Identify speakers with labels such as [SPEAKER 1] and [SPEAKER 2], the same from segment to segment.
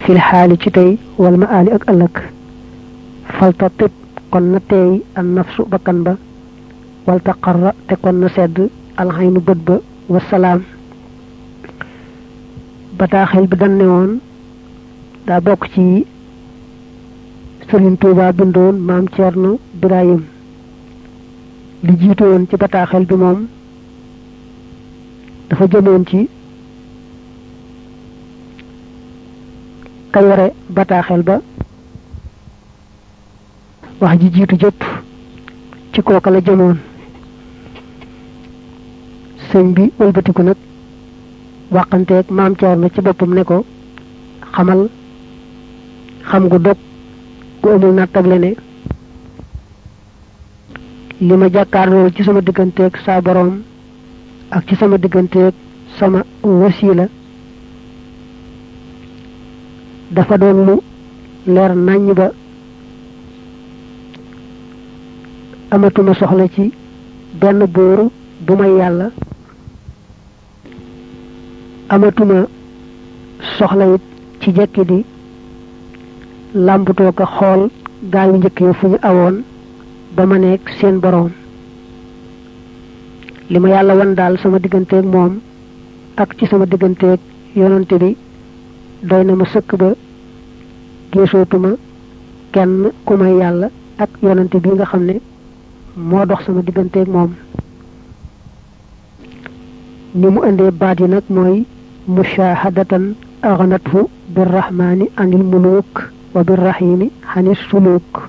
[SPEAKER 1] fil xaali ci tey wal ma aali ak ëllëg falta tib kon na teey an nafsu bakkan ba walta qarra te kon na sedd alxaynu bët ba wasalaam bataaxel bi dañ ne woon daa bokk ci Sëriñ Tuubaa bindoon maam Ceerno Birahim li jiitu woon ci bataaxel bi moom dafa jëmoon ci ka yore bataaxel ba wax ji jiitu jëpp ci kooka la jëmoon sëñ bi wëlbatiku nag waxanteeg maam Ceerno ci boppam ne ko xamal xam gu dog gu amul nattable ne li ma jàkkaarloo ci sama digganteeg saa boroom ak ci sama digganteeg sama wasila dafa doon lu leer naññ ba amatuma soxla ci benn buur bu may yàlla amatuma soxla it ci jekki di làmbutoo ko xool gaa yu njëkk yi fu ñu awoon ba ma nekk seen boroom li ma yàlla wan daal sama digganteeg moom ak ci sama digganteeg yonante bi doy na ma sëkk ba géesootuma kenn ku may yàlla ak yonante bi nga xam ne moo dox sama digganteeg moom ni mu indee baat yi nag mooy mushahadatan aghnathu birrahmani anil muluk wa birrahimi hanis suluk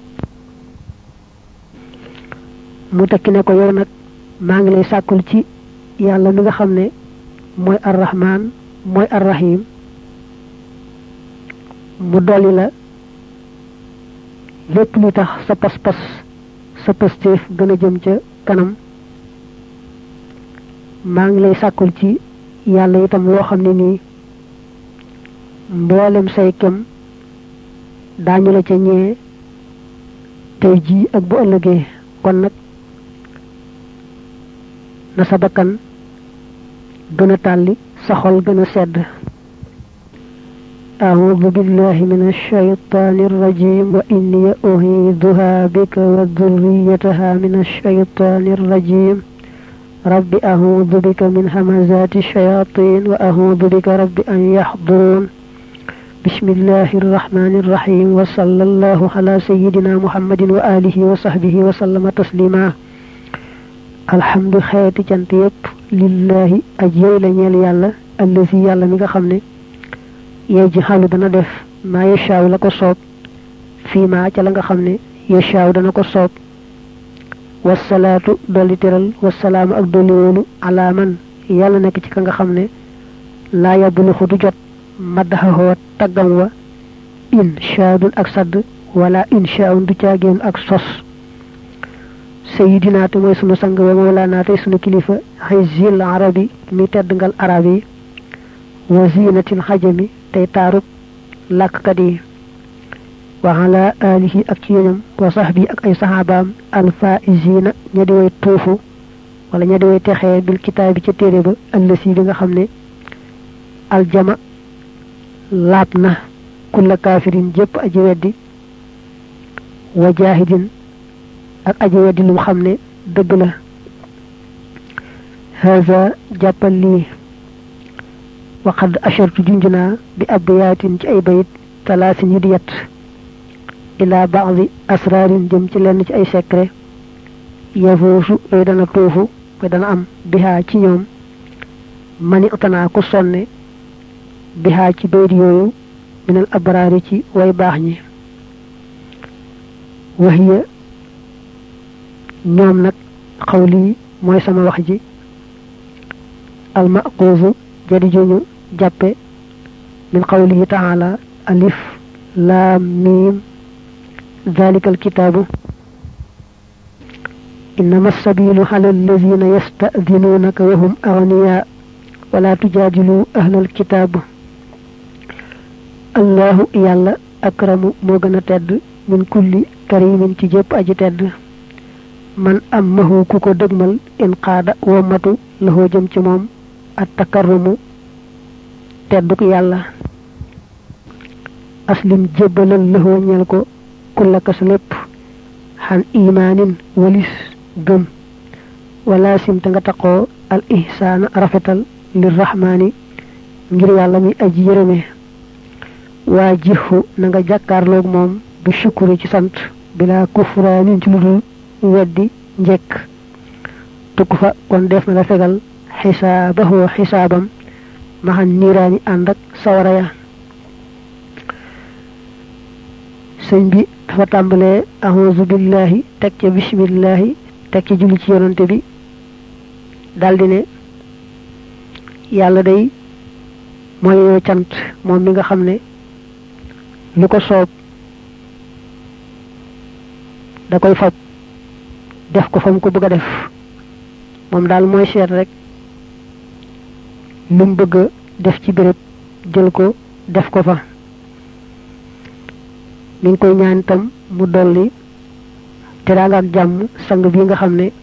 [SPEAKER 1] mu tekki ne ko yow nag maa ngi lay sàkkul ci yàlla mi nga xam ne mooy arrahman mooy arrahim mu dolli la lépp lu tax sa pas-pas sa pastéef gën a jëm ca kanam maa ngi lay sàkkul ci yàlla itam loo xam ne nii mboolem say kem daañu la ca ñee tey jii ak bu ëllëgee kon nag na sa bakkan gën a tàlli sa xol gën a sedd أعوذ بالله من الشيطان الرجيم وإني أعيذها بك وذريتها من الشيطان الرجيم رب أعوذ بك من همزات الشياطين وأعوذ بك رب أن يحضرون بسم الله الرحمن الرحيم وصلى الله على سيدنا محمد وآله وصحبه وسلم تسليما الحمد خير جنت يب لله أجيل نيل يالا الذي يالا ميغا خامني yajhalu dana def ma yashaaw la ko soob fii ma ca la nga xam ne yashaaw dana ko soob wasalaatu dolli teral wasalaamu ak dolli woonu ala man yàlla nekk ci ka nga xam ne laa yabulu xudu jot maddaxahoo taggam wa inshaadun ak sadd wala inshaun du caagéen ak sos sayidina te mooy sunu sang wa mawlaana tey sunu kilifa xizil arabi mi tedd ngal arab yi wa zinatil xajami tey taarub làkkat yi wa ala alihi ak ci ñoñam wa sahbi ak ay saxaabaam alfaizina ña di way tuufu wala ña di way texee bil kitaabi ca téere ba allasi bi nga xam ne aljama laab na kulla kaafirin jépp aji weddi wa jaahidin ak aji weddi lu xam ne dëgg la haza jàppal lii وقد أشرت جنجنا بأبيات أي بيت ثلاث يديت إلى بعض أسرار جمت لن أي سكر يفوز ويدنا توفو ويدنا أم بها تيوم من أتنا كسون بها تبيت يويو من الأبرار ويباحني وهي نوم نك قولي موي سما وخجي المأقوذ jadi joñu jappe min qawlihi ta'ala alif lam mim dhalika alkitabu innama as-sabilu 'ala alladhina yasta'dhinunaka wa hum aghniya wa la tujadilu ahla alkitab Allahu yalla akramu mo gëna tedd min kulli karimin ci jep aji tedd man ammahu kuko degmal in qada wa matu lahu jëm ci mom at takarrumu tedduk yàlla aslim jébbalal lëxoo ñel ko kullaka sa lépp xan imaanin walis gëm wala sim te nga taqoo al ihsaana rafetal lirrahmaani ngir yàlla mi aji yërëme waa jixu na nga jàkkaarloog moom bi shukuri ci sant bila kufraanin ci lu dul weddi njekk tukk fa kon def na la fegal xisaabahu xisaabam maxan niiraani ànd ak sawara ya sëñ bi dafa tàmbalee a'uuzu billahi teg ca bismillahi teg ca julli ci yonante bi daldi ne yàlla day mooy yoo cant moom mi nga xam ne lu ko soob da koy fab def ko fa mu ko bëgg a def moom daal mooy seet rek lu mu bëgg a def ci béréb jël ko def ko fa mi ngi koy ñaan itam mu dolli teraanga ak jàmm sang bi nga xam ne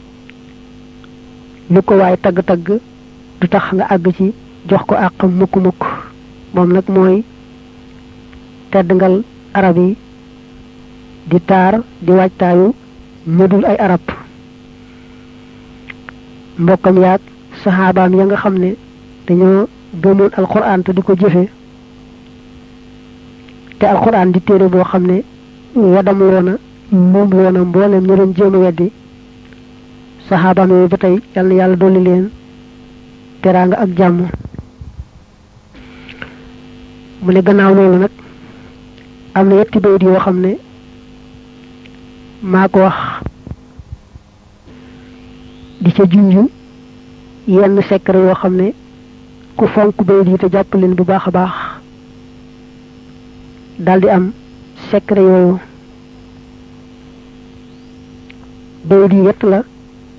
[SPEAKER 1] lu ko waay tagg-tagg du tax nga àgg ci jox ko àqam mukk-mukk moom nag mooy tedd ngal arab yi di taar di waajtaayu ñëdul ay arab mbokkam yaag saxaabaam ya nga xam ne dañoo gëmoon alquran te di ko jëfe te alquran di téere boo xam ne wadam loona moom loona mboolem ñu doon jéem a weddi saxaabaam yooyu ba tey yàlla na yàlla dolli leen teraanga ak jàmm mu ne gannaaw loolu nag am na yetti bayit yoo xam ne maa ko wax di ca junju yenn secret yoo xam ne ku fonk bayit yi te jàpp leen bu baax a baax daldi am secret yooyu bayit yi yett la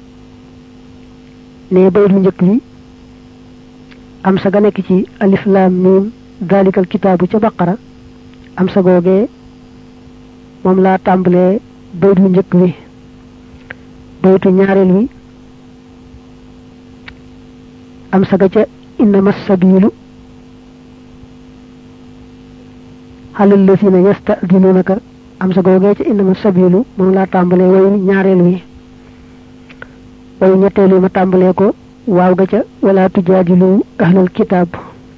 [SPEAKER 1] ne bayit bu njëkk bi am sa ga nekk ci alif lam mim dalikal kitaabu ca baqara am sa googee moom laa tàmbalee bayit bu njëkk bi bayitu ñaareel wi am sa ga ca innama sabilu alal lazina yasta'dinunaka am sa googee ca innama sabilu moom laa tàmbalee wayu ñaareel wi wayu ñetteel wi ma tàmbalee ko waaw ga ca wala tujaadilu ahlal kitaab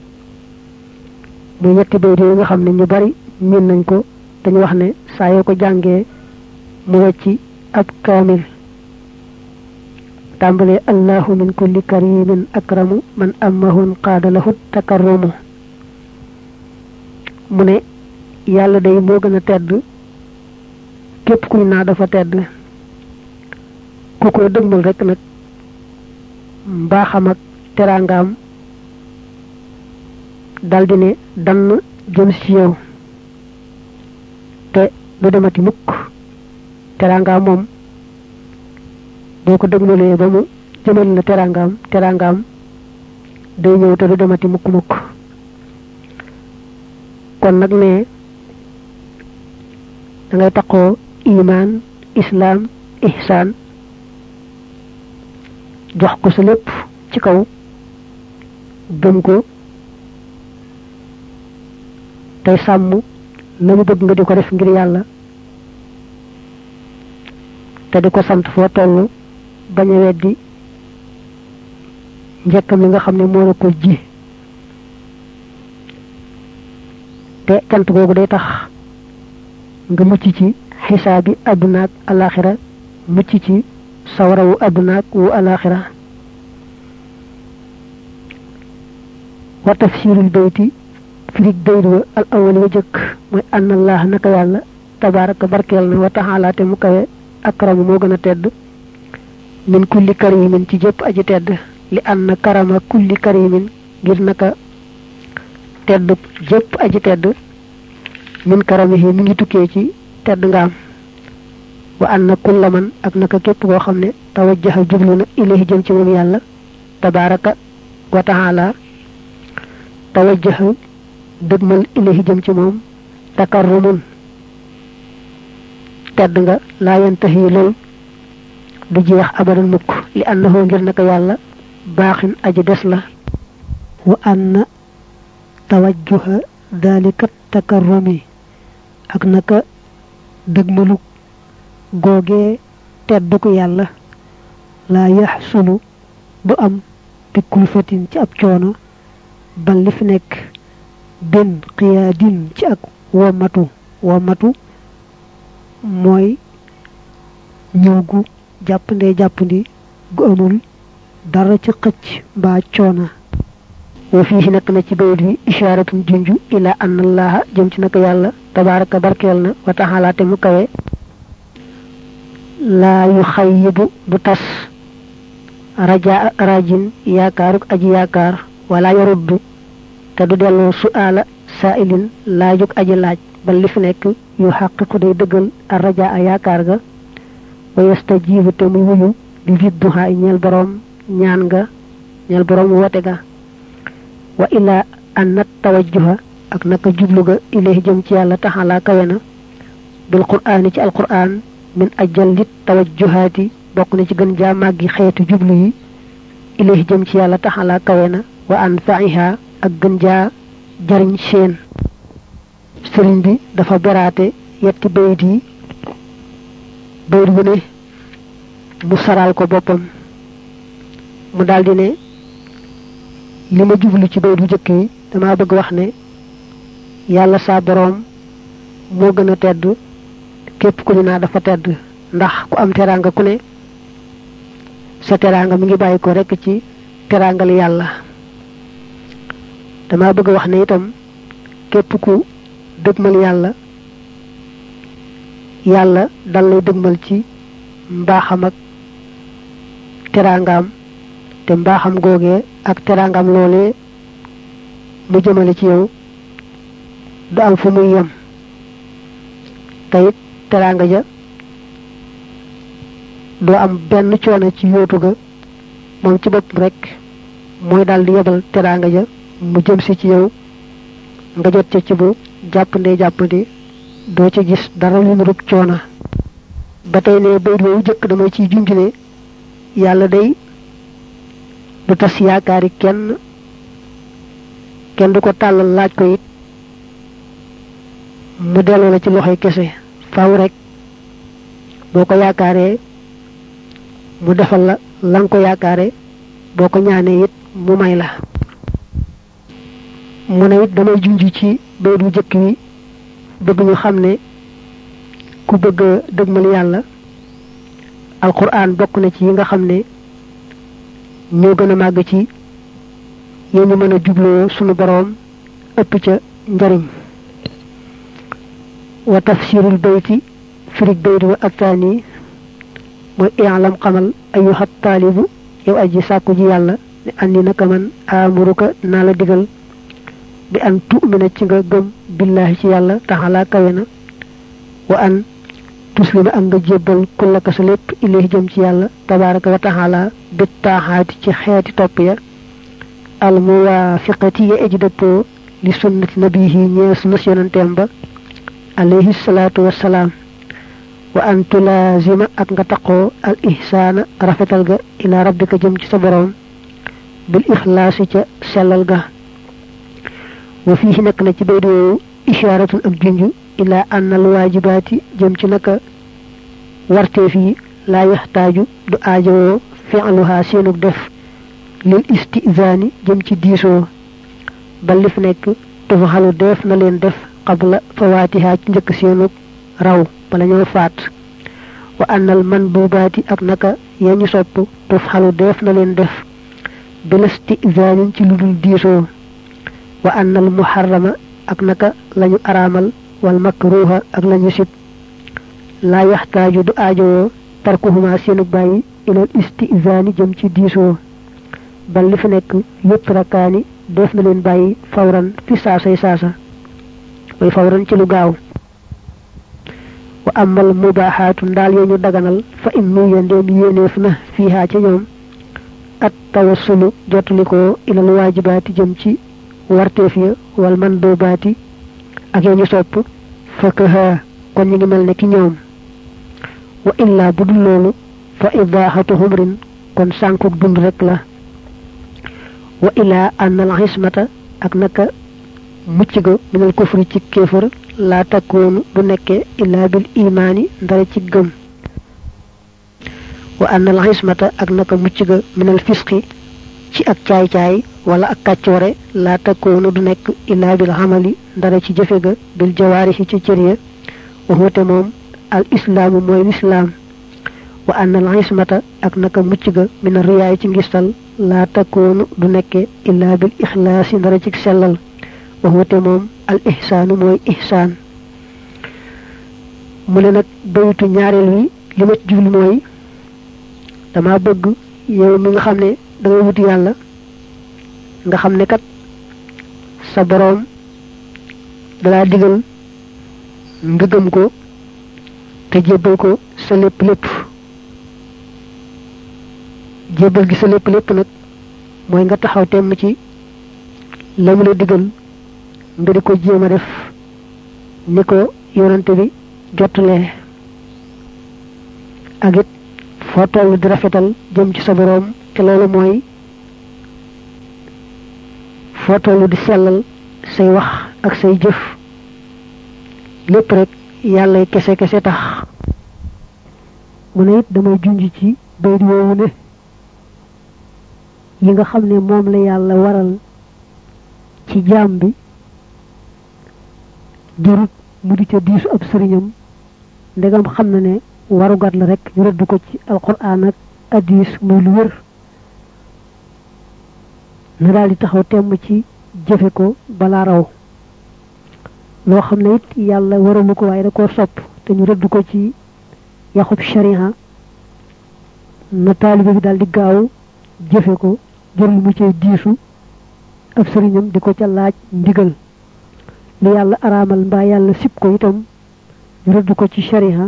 [SPEAKER 1] muy ñetti bayit yi nga xam ne ñu bari miin nañ ko dañu wax ne saa yoo ko jàngee mu wecci ab kaamil tàmbalee allahu min kulli karimin akramu man amahun qaada lahu takarrumu mu ne yàlla day moo gën a tedd képp kuy naa dafa tedd ku ko dëgmal rek nag mbaaxam ak teraangaam daldi ne dann jëm ci yow te du demati mukk teraangaam moom boo ko dëgmalee ba mu jëmal la teraangaam day ñëw te du demati mukk kon nag ne da ngay taqoo iman islam ihsan jox ko sa lépp ci kaw gëm ko tey sàmm la mu bëgg nga di ko def ngir yàlla te di ko sant foo toll bañ a weddi njëkkam li nga xam ne moo la ko ji te cant googu day tax nga mucc ci xisaabi àdduna ak alaxira mucc ci sawara wu àdduna ak wu alaxira wa tafsirul bayti firig bayt wa al awal wa jëkk mooy anna allah naka yàlla tabaraka barkeel na wa taala te mu kawe akramu moo gën a tedd min kulli karimin ci jëpp aji tedd li anna karama kulli karimin ngir naka tedd jëpp aji tedd min karamihi mi ngi tukkee ci tedd ngaam wa anna kulla man ak naka képp koo xam ne tawajjaha jublu na ilayhi jëm ci moom yàlla tabaraka wa taala tawajjaha dëgmal ilayhi jëm ci moom takarrumun tedd nga laa yantahi lool du jeex abadan mukk li annahu ngir naka yàlla baaxin aji des la wa anna tawajjuha dalika takarrumi ak naka dëgmalu googee teddu ko yàlla laa yaxsulu du am bi kulfatin ci ab coono bal li fi nekk benn qiyaadin ci ak womatu mooy ñëw gu jàppandi gu amul dara ci xëcc mbaa coona wa fiihi nekk na ci bayit wi ishaaratun junju ila anna allaha jëm ci naka yàlla tabaraka barkeel na wa taala te mu kawe laa yu xayyibu du tas rajaa rajin yaakaaruk aji yaakaar wala yaruddu te du delloo su'aala saa'ilin laajug aji laaj bal li fi nekk yu xaqiqu day dëggal ar rajaa yaakaar ga wa yastajibu te muy wuyu di vidduha ñeel boroom ñaan nga ñeel boroom wote ga wa ila annat tawajjuha ak naka jublu ga ilayhi jëm ci yàlla taxala kawe na bil qur'aani ci alqur'aan min ajallit tawajjuhaati bokk na ci gën jaa màggi xeetu jublu yi ilayhi jëm ci yàlla taxala kawe na wa anfa'iha ak gën jaa jariñ seen sëriñ bi dafa beraate yetti bayit yi bayit bu ne mu saral ko boppam mu daldi ne li ma jublu ci bayit bu jëkk yi dama bëgg wax ne yàlla saa boroom moo gën a tedd képp ku ñu naa dafa tedd ndax ku am teraanga ku ne sa teraanga mi ngi bàyyi ko rekk ci teraangal yàlla dama bëgg wax ne itam képp ku dëgmal yàlla dal lay dëgmal ci mbaaxam ak teraangaam te mbaaxam googee ak teraangam loolee mu jëmale ci yow du am fu muy yem tayit teraanga ja doo am benn coono ci yóotu ga moom ci bopp rek mooy daal di yebal teraanga ja mu jëm si ci yow nga jot ca ci bu jàppandi doo ci gis dara lu nurub coono ba tey ne bayit boobu jëkk damay ciy junj ne yàlla day du tas yaakaari kenn du ko tàllal laaj ko it mu delloo la ci loxoy kese faaw rek boo ko yaakaaree mu defal la nga ko yaakaare boo ko ñaanee it mu may la mu ne it damay junj ci bayit bu jëkk wi bëgg ñu xam ne ku bëgg a dëgmal yàlla alquran bokk na ci yi nga xam ne ñoo gën a màgg ci yéen ñu mën a jubloo sunu boroom ëpp ca njariñ wa tafsirul bayti firig bayti wa attaani mooy i'lam xamal ayyuha taalibu yow aji sàkku ji yàlla ne andi naka man amuruka naa la digal bi an tu'mina ci nga gëm billahi ci yàlla taxala kawe na wa an tuslima ak nga jébbal kullaka sa lépp ilayhi jëm ci yàlla tabaraka wa taala bit taaxaati ci xeeti topp ya al muwaafiqati ya eji dëppoo li sunnati nabihi ñee sunnas yonanteem ba alayhi salaatu wassalaam wa an tulaazima ak nga taqoo al ihsaana rafetal ga ila rabbika jëm ci sa boroom bil ixlaasi ca sellal ga wa fiihi nekk na ci bayt woowu ishaaratun ak junju ila anna al waajibaati jëm ci naka warteef yi laa yaxtaaju du aajowoo fi'luha seenug def lil istizaani jëm ci diisoo bal li fi nekk tufaxalu def na leen def qabla fawaatiha ci njëkk seenug raw bala ñoo faat wa annal manbubaati ak naka yañu sopp tufaxalu def na leen def bil istizaanin ci ludul diisoo wa annal muharrama ak naka lañu araamal wal makruha ak lañu sib laa yaxtaaju du aajowoo tarkuhuma seenu bàyyi ilal istizaani jëm ci diisoo bal li fi nekk yëpp rakaani def na leen bàyyi fawran fi saasay saasa mooy fawran ci lu gaaw wa amal mubaaxaatu ndaal yoo ñu daganal fa in nuya ndéem yéeneef na fiihaa ca ñoom at tawassulu jotalikoo ilal waajibaati jëm ci warteef ya wal mandoobaati ak yoo ñu sopp fakaha kon ñu ngi mel ne ki ñoom wa illaa bu dul loolu fa idaaxatu humrin kon sànkuk dund rek la wa ilaa annal xismata ak naka mucc ga minal kufri ci kéefër laa takkoonu du nekke illaa bil imaani ndara ci gëm wa annal xismata ak naka mucc ga minal fisqi ci ak caay-caay wala ak kàccoore laa takkoonu du nekk illaa bil xamali ndara ci jëfe ga bil jawaarixi ci cër ya waxute moom al islaamu mooy lislaam wa annal xismata ak naka mucc ga minal riyaay ci ngistal laa takkoonu du nekke illaa bil ixlaasi ndara ci sellal waxute moom al ihsaanu mooy ihsaan mu ne nag bayitu ñaareel wi li ma ci jublu mooy dama bëgg yow mi nga xam ne da ngay wuti yàlla nga xam ne kat sa boroom dalaa digal nga gëm ko te jébbal ko sa lépp lépp jébbal gi sa lépp lépp nag mooy nga taxaw temm ci la mu la digal nga di ko jéem a def ni ko yonante bi jottalee ak it foo toll di rafetal jëm ci sa boroom te loolu mooy foo toll di sellal say wax ak say jëf lépp rek yàlla kese kese tax mu ne it damay junj ci bayit woowu ne yi nga xam ne moom la yàlla waral ci jaam bi jërut mu di ca diisu ab sëriñam ndegam xam na ne warugat la rek ñu rëdd ko ci alquran ak hadis muy lu wér na daal di taxaw temm ci jëfe ko balaa raw loo xam ne it yàlla waralu ko waaye da koo sopp te ñu rëdd ko ci yaxub shariha na taalibe bi daal di gaaw jëfe ko jërul mu cay diisu ab sëriñam di ko ca laaj ndigal lu yàlla araamal mbaa yàlla sib ko itam ñu rëdd ko ci shariha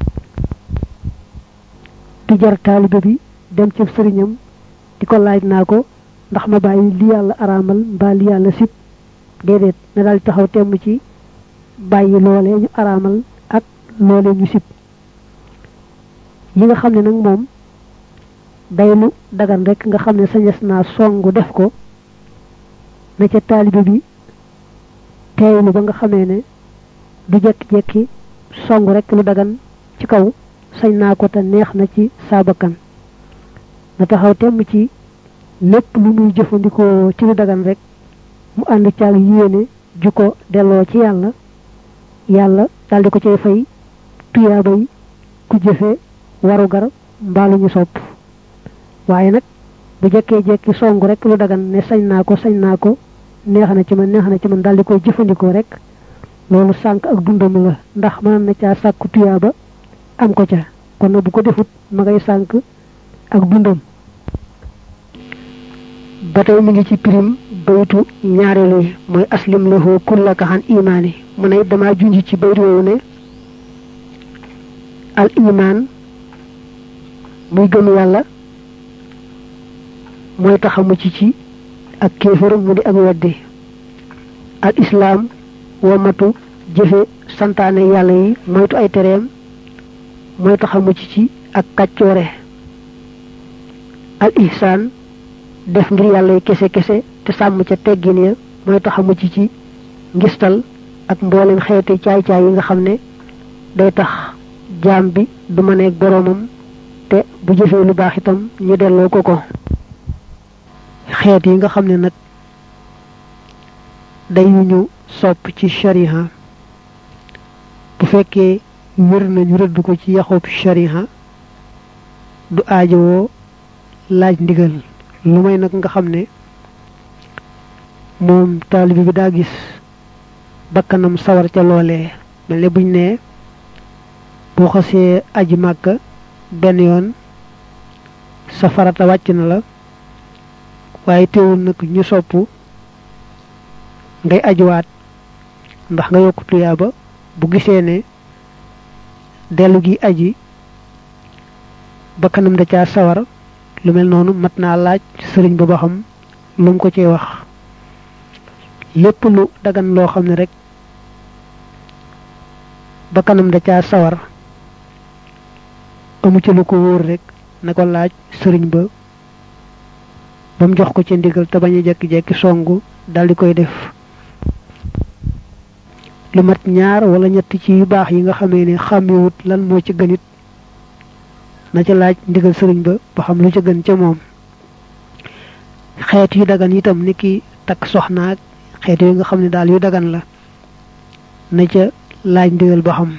[SPEAKER 1] di jar taalibe bi dem ci sëriñam di ko laaj naa ko ndax ma bàyyi li yàlla araamal mbaa li yàlla sib déedéet na daal taxaw temm ci bàyyi loole ñu araamal ak loole ñu sib yi nga xam ne nag moom day lu dagan rek nga xam ne sañes naa songu def ko na ca taalibe bi teeylu ba nga xamee ne du jekki-jekki songu rek lu dagan ci kaw sañ naa ko te neex na ci saabakan na taxaw temm ci lépp lu muy jëfandikoo ci lu dagan rek mu ànd caag yéene ju ko delloo ci yàlla yàlla daldi ko cay fay tuyaabay ku jëfe warugar mbaalu ñu sopp waaye nag bu jekkee jekki songu rek lu dagan ne sañ naa ko neex na ci man daldi koy jëfandikoo rek loolu sànk ak dundam la ndax mën na caa sàkku tuyaaba am ko ca kon nag bu ko defut ma ngay sànk ak dundam ba tey mi ngi ci pirim baytu ñaareelu mooy aslim lahu kullaka xan imaani mu ne dama junj ci baytu woowu ne al iman muy gëm yàlla mooy tax a mucc ci ak kéefër mu di ak weddi al islaam womatu jëfe santaane yàlla yi moytu ay tereem mooy tax a mucc ci ak kàccoore al ihsaan def ngir yàlla yi kese kese te sàmm ca teggin ya mooy tax a mucc ci ngistal ak mboolem xeeti caay-caay yi nga xam ne day tax jaam bi du ma nekk boroomam te bu jëfee lu baax itam ñu delloo ko xeet yi nga xam ne nag day ñu sopp ci shariha bu fekkee wér nañu rëdd ko ci yaxub shariha du aajowoo laaj ndigal lu may nag nga xam ne moom taalibe bi daa gis bakkanam sawar ca loolee mel ne buñ ne boo xasee aji màkka benn yoon sa farata wàcc na la waaye teewul nag ñu sopp ngay ajuwaat ndax nga yokk tuyaaba bu gisee ne dellu gi aji bakkanam da caa sawar lu mel noonu mat naa laaj sëriñ ba xam lu mu ko cee wax lépp lu dagan loo xam ne rek bakkanam da caa sawar amu ci lu ko wóor rek na ko laaj sëriñ ba mu jox ko ci ndigal te bañ a jekki-jekki songu daldi koy def lu mat ñaar wala ñett ci yu baax yi nga xamee ne xàmmewut lan moo ci gënit na ca laaj ndigal sëriñ ba xam lu ca gën ca moom xeet yu dagan itam niki takk soxnaak xeet yi nga xam ne daal yu dagan la na ca laaj ndigal ba xam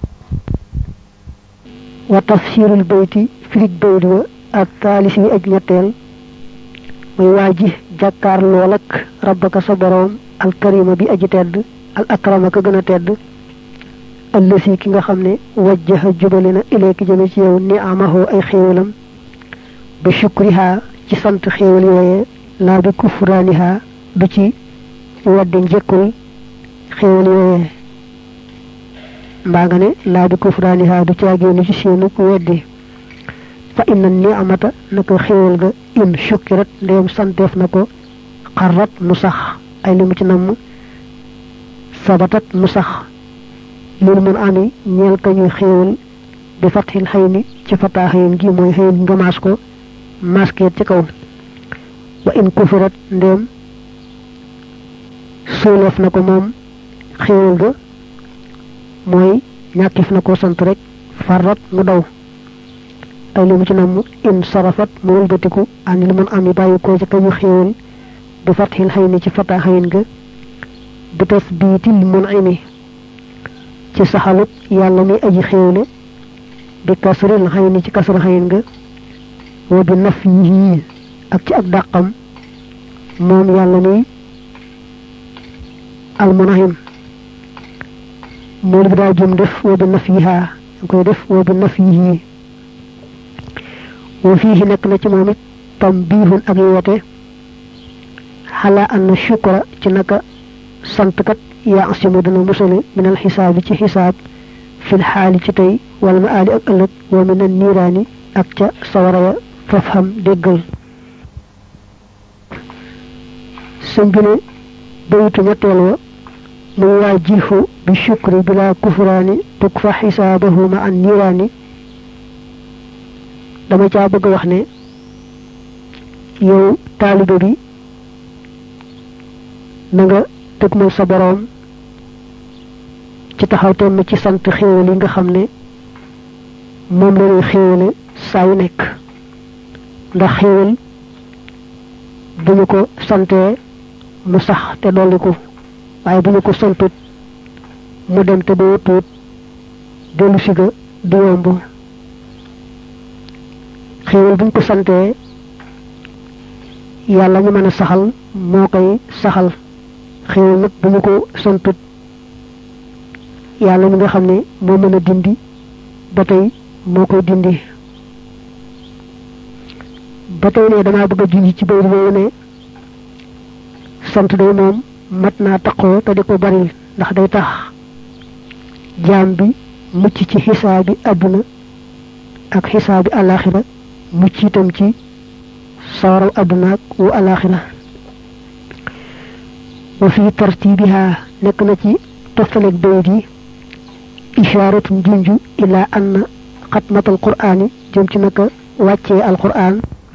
[SPEAKER 1] wa tafsirul bayti firig bayt wa ak taalis yi aj ñetteel muy waaji jàkkaar lool ak rabbaka sa boroom alkarima bi aji tedd al akrama ka gën a tedd allasi ki nga xam ne wajjaha jubale na ilayki jëme ci yow ni amahu ay xéewalam ba shukriha ci sant xéewal yooye laa bi kufraaniha du ci weddi njëkkul xéewal yooye mbaa nga ne laa bi kufraaniha du caagéenu ci seenu weddi fa inna ni'amata naka xéewal ga in shukkirat ndéem santeef na ko xarrat mu sax ay limu ci namm sabatat mu sax lil mun ami ñeel ka ñuy xéewal bi fathil xayni ci fataa xayin gi mooy xayin nga maas ko maskeet ci kaw wa in kufirat ndéem suuleef na ko moom xéewal ga mooy ñàkkif na ko sant rek farrat mu daw ay limu ci namm in sarafat mu wëlbatiku an li mun ami bàyyi ko ci ka ñu xéewal bi fathil xayni ci fataa xayin ga bi tasbiitil mun'imi ci saxalut yàlla mi aji xéewle bi kasril xayni ci kasra xayin nga wa bi nafyihi ak ci ak dàqam moom yàlla mi al mun'im mool bi daa jëm def wa bi nafyiha nga koy def wa bi nafyihi wa fiihi nekk na ci moom it tambihun ak yeete xalaa anna shukra ci naka sant kat yaa asimu dana musale minal xisaabi ci xisaab fil xaali ci tey wala ma aali ak ëllëg wa minal niiraani ak ca sawara ya fafham déggal sëñ bi ne bayitu ñetteel wa muy waajihu bi shukri bila kufraani tukfa xisaabahu ma an niiraani dama caa bëgg wax ne yow taalibe bi na nga dëgmal sa boroom ci taxaw temm ci sant xéewal yi nga xam ne moom la ñuy xéewale saa yu nekk ndax xéewal bu ñu ko santee mu sax te dolli ko waaye bu ñu ko santut mu dem te doo tuut dellu si ga du yomb xéewal bu ñu ko santee yàlla ñu mën a saxal moo koy saxal xéewal nag bu ñu ko santut yàlla mi nga xam ne moo mën a dindi ba tey moo koy dindi ba tey ne damaa bëgg a junj ci bayit boobu ne sant day moom mat naa taqoo te di ko bari ndax day tax jaam bi mucc ci xisaabi àdduna ak xisaabi alaxira mucc itam ci sawaraw àdduna ak wu alaxira wa fi tartibiha nekk na ci toftaleg bayit yi isharatun junju ila anna xatmatal qur'ani jëm ci naka wàccee alquran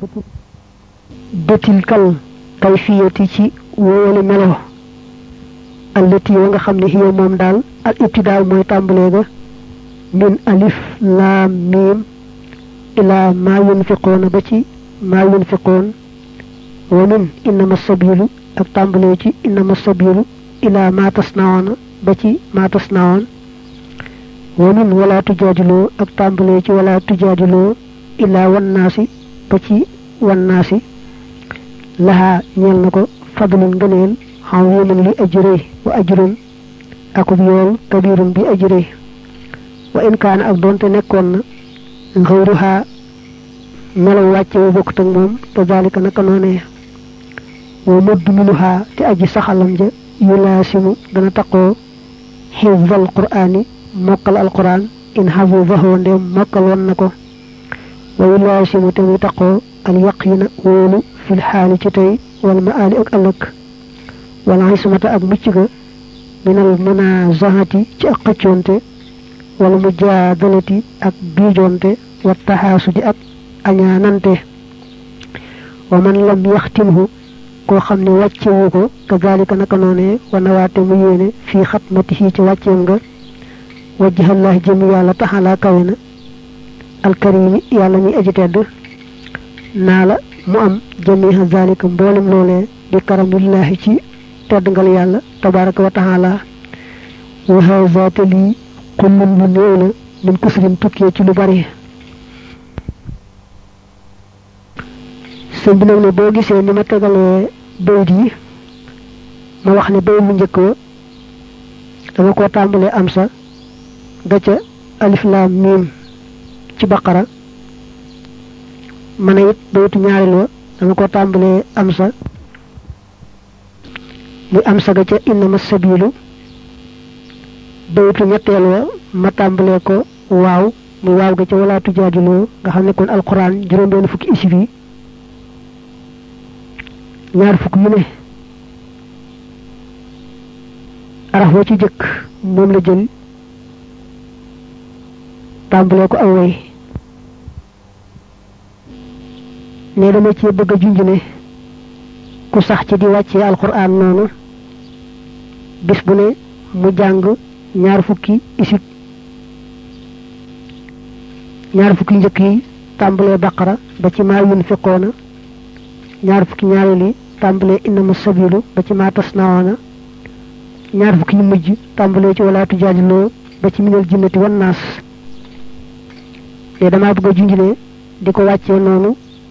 [SPEAKER 1] betilkal kayfiyati ci woowale melo allati wa nga xam ne hiya moom daal al ibtidaa mooy tàmbalee ga min alif laam miim ila maa yunfiqoona ba ci maa yunfiqoon wa min innama sabilu ak tàmbalee ci innama sabilu ila maa tasnawoona ba ci maa tasnawoon wa min wala tujaadiloo ak tàmbalee ci wala tujaadiloo ila wannaasi ba ci wannaasi lahaa ñeel na ko fadlun ngëneel azimun li ajree wa ajrun akub yool kabirun bi ajree wa in kaana ak doonte nekkoon na ngawruhaa melaw wàcce wu bokkut ak moom te zalika naka noonee wa mudminuhaa te aji saxalam ja yulaasimu dana taqoo xifdal qur'aani mokkal alquran in xafidahu ndem mokkal woon na ko wa yulaasimu te muy taqoo al yaqina wóolu fil xaali ci tey wal maali ak ëllëg wala ismata ak mucc ga minal munazahati ci ak xëccoonte wala mujaadalati ak biijoonte wa taxaasudi ak añaanante wa man lam yaxtimhu koo xam ne wàccewu ko kazalika naka noonee wana waate mu yéene fii xatmatihi ci wàcceem nga wajjahallahi jëm yàlla taxalaa kawe na alkarimi yàlla mi aji tedd naa la mu am jamiha zalika mboolem loolee di karamillahi ci tedd ngal yàlla tabaraka wa taala wa haza te lii kullum lu néew la min kusrin tukkee ci lu bari sëñ bi nag ne boo gisee ni ma tegalee bayit yi ma wax ne bayit mu njëkk wa dama koo tàmbalee am sa ga ca alif laam miim ci baqara ma ne it bayitu ñaareel wa dama koo tàmbalee am sa muy am sa ga ca innama sabilu bayitu ñetteel wa ma tàmbalee ko waaw muy waaw ga ca wala tujaadiloo nga xam ne kon alquran juróom-benn fukki isib yi ñaar fukk yu ne araf wa ci jëkk moom la jël tàmbalee ko aw way ne dama ci bëgg a junj ne ku sax ci di wàccee alquran noonu bis bu ne mu jàng ñaar fukki isib ñaar fukki njëkk yi tàmbalee baqara ba ci maa yunfiqoona ñaar fukki ñaareel yi tàmbalee innama sabilu ba ci maa tasnawoona ñaar fukki ñu mujj tàmbalee ci wala tujaadiloo ba ci minal jinnati wan naas ne dama bëgg a junj ne di ko wàccee noonu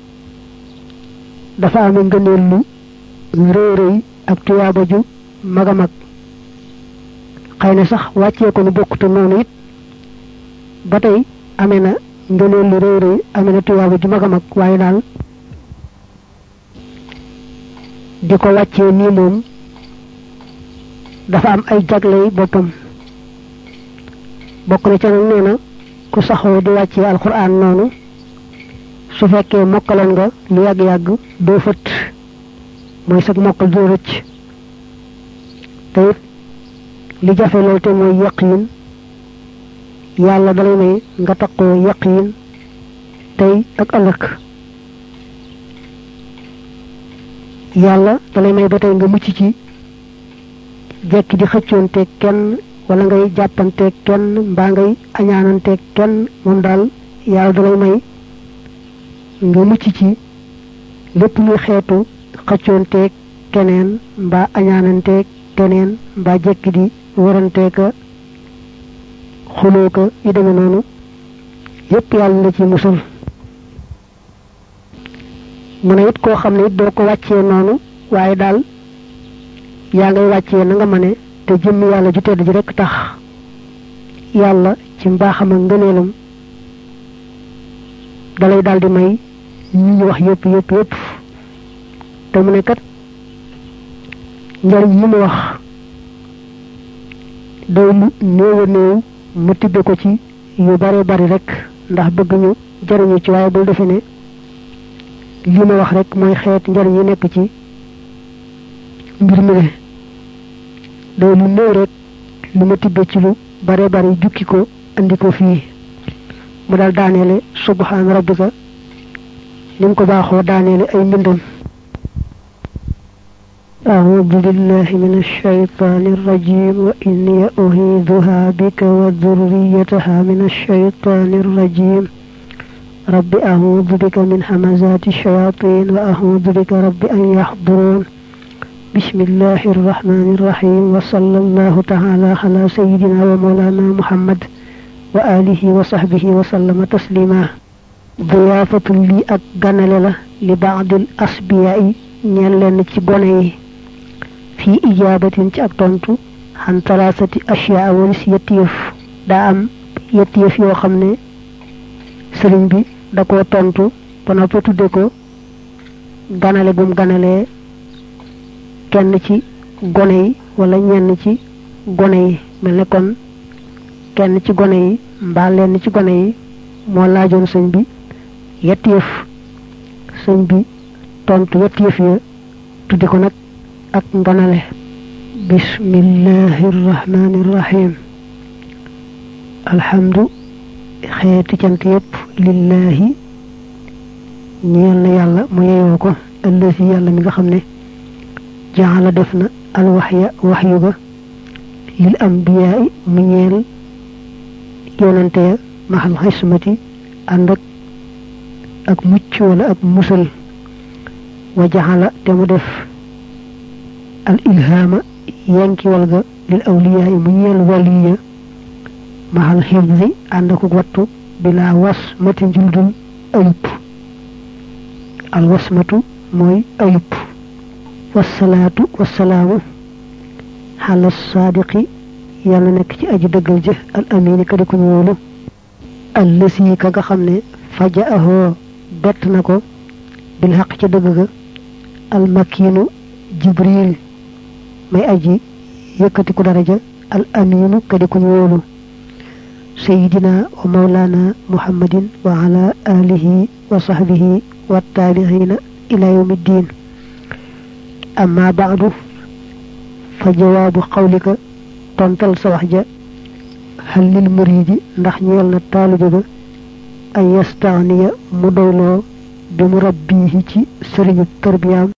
[SPEAKER 1] dafa amee ngëneel lu rëy rëy ak tuyaaba ju mag a mag xëy na sax wàccee ko nu bokkute noonu it ba tey amee na ngëneel lu rëy rëy amee na tuyaaba ju mag a mag waaye daal di ko wàccee nii moom dafa am ay jagley boppam bokk na ca nag nee na ku saxoo di wàccee alquran noonu su fekkee mokkaloon nga lu yàgg-yàgg doo fët mooy sag mokkal doo rëcc te it li jafe lool te mooy yaqiin yàlla dalay may nga taqoo yaqiin tey ak ëllëg yàlla dalay may ba tey nga mucc ci jekki di xëccoonteeg kenn wala ngay jàppanteeg kenn mbaa ngay añaananteeg kenn moom daal yàlla dalay may nga mucc ci lépp luy xeetu xëccoonteeg keneen mbaa añaananteeg keneen mbaa jekki di waranteeka xuloo ka yu deme noonu yépp yàlla la ci musal mu ne it koo xam ne it doo ko wàccee noonu waaye daal yaa ngay wàccee na nga mëne te jëmm yàlla ju tedd ji rekk tax yàlla ci mbaaxam ak ngëneelam dalay daldi may ñi ñu wax yépp te mu ne kat njariñ yi mu wax day lu néew a néew mu tibbe ko ci yu bare bari rek ndax bëgg ñu jariñu ci waaye bul defe ne li ma wax rek mooy xeet njariñ yi nekk ci mbir mi ne day lu néew rek lu ma tibbe ci lu bare bari jukki ko andi ko fii mu dal daaneele subhaan rabbika ni mu ko baaxoo daaneele ay mbindam أعوذ بالله من الشيطان الرجيم وإني أعيذها بك وذريتها من الشيطان الرجيم رب أعوذ بك من همزات الشياطين وأعوذ بك رب أن يحضرون بسم الله الرحمن الرحيم وصلى الله تعالى على سيدنا ومولانا محمد وآله وصحبه وسلم تسليما ضيافة لي أكغنل لبعض الأصبياء ñellen ci gone yi fi ijabatin ci ak tontu han talasati ashiya walis yetiyef da am yetiyef yo xamne serigne bi da ko tontu ba na fa tudde ko ganale gum ganale kenn ci gone yi wala ñenn ci gone yi melne kon kenn ci gone yi mbaa lenn ci gone yi moo laajoon sëñ bi yetiyef sëñ bi tontu yetiyef ya tudde ko nag ak nganale bismillahir rahmanir rahim alhamdu xeeti cant yépp lillahi ñeel na yàlla mu yeyoo ko ëllësi yàlla mi nga xam ne jaala defna al wahyu ga lil anbiya mu ñeel yonante mahal hismati andak ak mucc wala ak musal wa jaala te mu def al ilhama yanki walga lil awliya mu ñeel waliya mahal hifzi andak wattu bila wasmati juldul ayub al wasmatu moy ayub wassalatu wassalamu ala sadiqi yalla nek ci aji deugal je al amin ka di ko wolu allasi ka nga xamne fajaaho bet nako bil haqq ci deug ga al makinu jibril may aji yekati ko daraja al aminu ka di ko wolu sayyidina wa maulana muhammadin wa ala alihi wa sahbihi wa tabi'ina ila yawmiddin amma ba'du fa jawabu qawlika tontal sa wax ja hal lil muridi ndax ñeel na taalibe ba ay yastaniya mu doyloo bi mu rabbihi ci sëriñu tarbiyam